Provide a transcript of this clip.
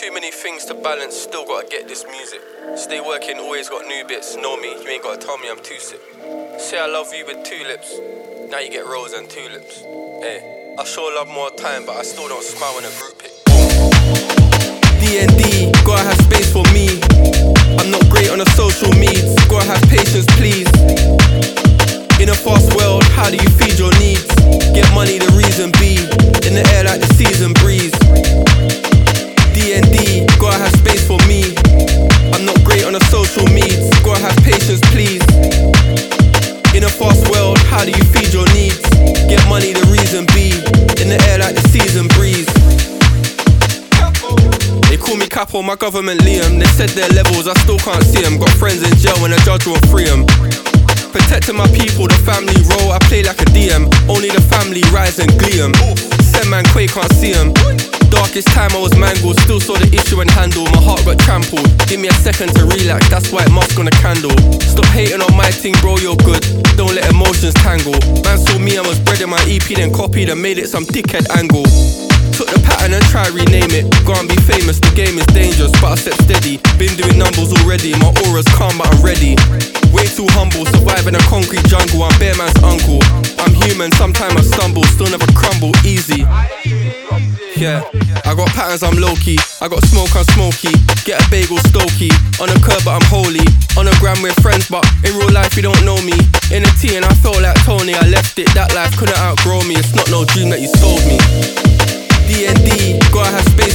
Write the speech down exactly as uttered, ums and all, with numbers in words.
Too many things to balance, still gotta get this music. Stay working, always got new bits. Know me, you ain't gotta tell me I'm too sick. Say I love you with two lips, now you get rose and tulips. Hey, I show love more time, but I still don't smile when a group pic. D and D, gotta have space for me. I'm not great on the social meds, gotta have patience please. In a fast world, how do you feed your needs? Get money, the reason be. In the air like the season breeze. D and D, gotta have space for me. I'm not great on the social meds, gotta have patience please. In a fast world, how do you feed your needs? Get money, the reason be. In the air like the season breeze. They call me Capo, my government Liam. They said their levels, I still can't see them. Got friends in jail when a judge won't free them. Protecting my people, the family role, I play like a D M. Only the family rise and glee 'em. Send man Quay, can't see 'em. Darkest time I was mangled, still saw the issue and handle. My heart got trampled, give me a second to relax, that's why it mask on a candle. Stop hating on my thing bro, you're good, don't let emotions tangle. Man saw me, I was bred in my E P, then copied and made it some dickhead angle. Took the pattern and try rename it. Can't be famous, the game is dangerous, but I step steady. Been doing numbers already, my aura's calm but I'm ready. Way too humble, surviving a concrete jungle. I'm bare man's uncle. I'm human, sometimes I stumble, still never crumble, easy. Yeah, I got patterns, I'm low-key. I got smoke, I'm smoky. Get a bagel, stokey. On the curb, but I'm holy. On the gram, we're friends, but in real life, you don't know me. In a tea, and I felt like Tony. I left it, that life couldn't outgrow me. It's not no dream that you sold me. D and D, gotta have space